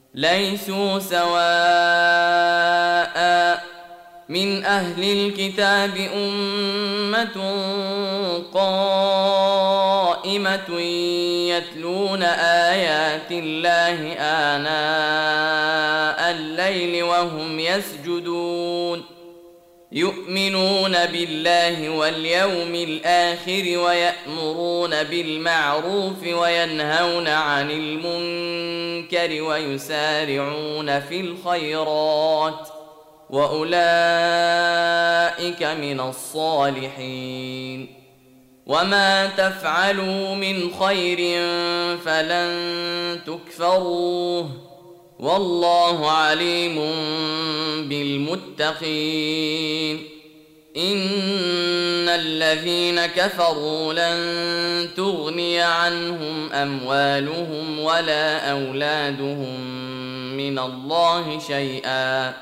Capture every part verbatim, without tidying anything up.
ليسوا سواء من أهل الكتاب أمة قائمة يتلون آيات الله آناء الليل وهم يسجدون يؤمنون بالله واليوم الآخر ويأمرون بالمعروف وينهون عن المنكر ويسارعون في الخيرات وأولئك من الصالحين وما تفعلوا من خير فلن تكفروه والله عليم بالمتقين إن الذين كفروا لن تغني عنهم أموالهم ولا أولادهم من الله شيئا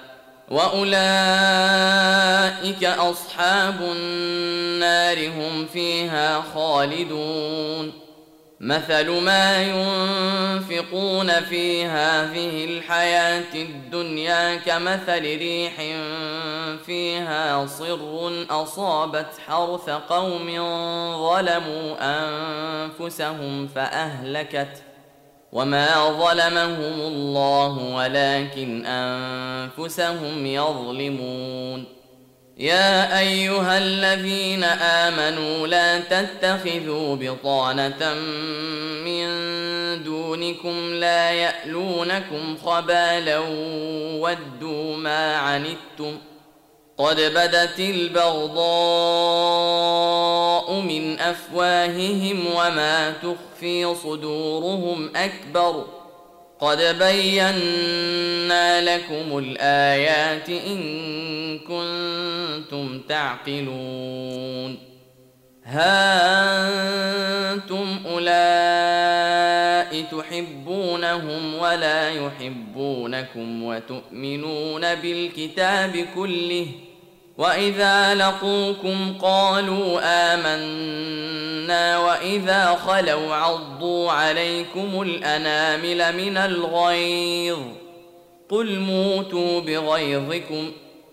وأولئك أصحاب النار هم فيها خالدون مثل ما ينفقون في هذه الحياة الدنيا كمثل ريح فيها صر أصابت حرث قوم ظلموا أنفسهم فأهلكت وما ظلمهم الله ولكن أنفسهم يظلمون يا أيها الذين آمنوا لا تتخذوا بطانة من دونكم لا يألونكم خبالا ودوا ما عنتم قد بدت البغضاء من أفواههم وما تخفي صدورهم أكبر قد بينا لكم الآيات إن كنتم تعقلون ها أنتم أولئك تحبونهم ولا يحبونكم وتؤمنون بالكتاب كله وإذا لقوكم قالوا آمنا وإذا خلوا عضوا عليكم الأنامل من الغيظ قل موتوا بغيظكم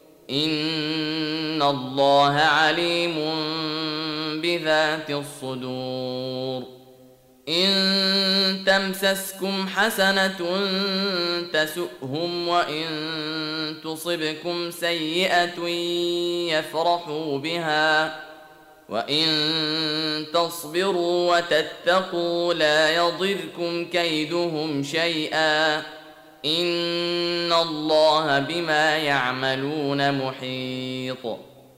إن الله عليم بذات الصدور إن تمسسكم حسنة تسؤهم وإن تصبكم سيئة يفرحوا بها وإن تصبروا وتتقوا لا يضركم كيدهم شيئا إن الله بما يعملون محيط